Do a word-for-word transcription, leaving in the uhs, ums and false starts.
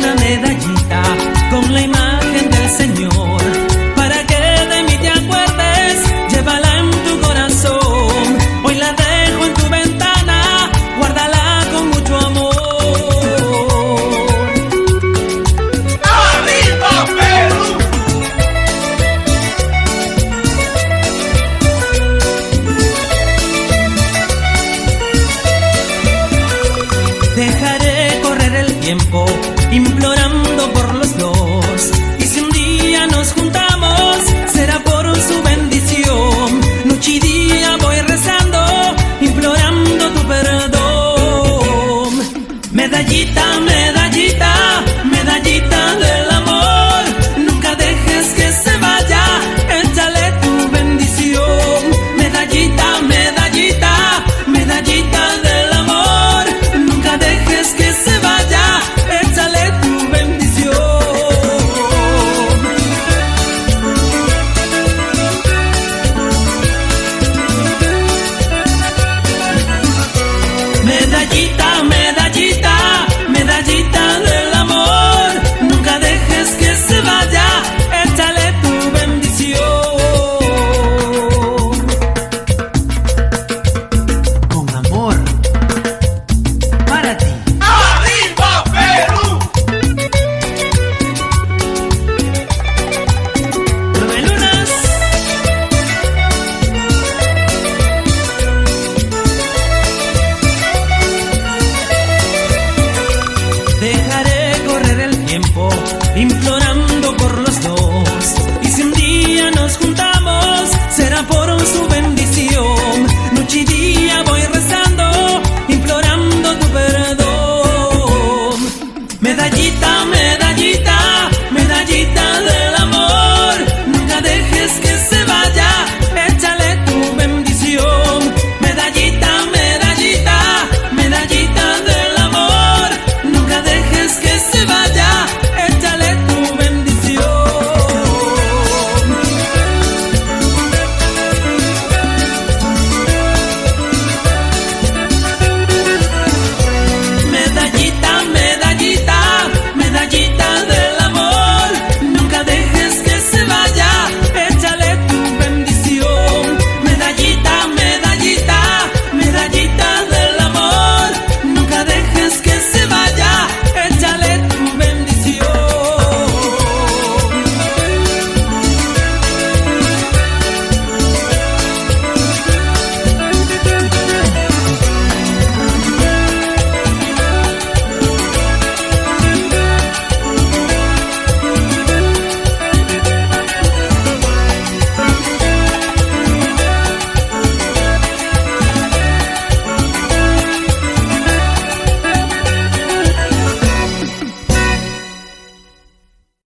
una medallita con la imagen del Señor, para que de mí te acuerdes, llévala en tu corazón. Hoy la dejo en tu ventana, guárdala con mucho amor. ¡Arriba, Perú! Dejaré correr el tiempo, implorando por los dos. Y si un día nos juntamos, será por su bendición. Noche y día voy rezando, implorando tu perdón. Medallita, medallita, medallita del amor, nunca dejes que se vaya, échale tu bendición. Medallita, medallita, medallita del amor, nunca dejes que se vaya, échale tu bendición. Medallita, medallita, medallita del amor, nunca dejes que se vaya, échale tu bendición. Con amor, para ti. ¡Arriba, Perú! Nueve lunas. Dejaré correr el tiempo, implorando por los dos. Y si un día nos juntamos, será por su bendición. Noche y día voy rezando, implorando tu perdón. Medallita, medallita.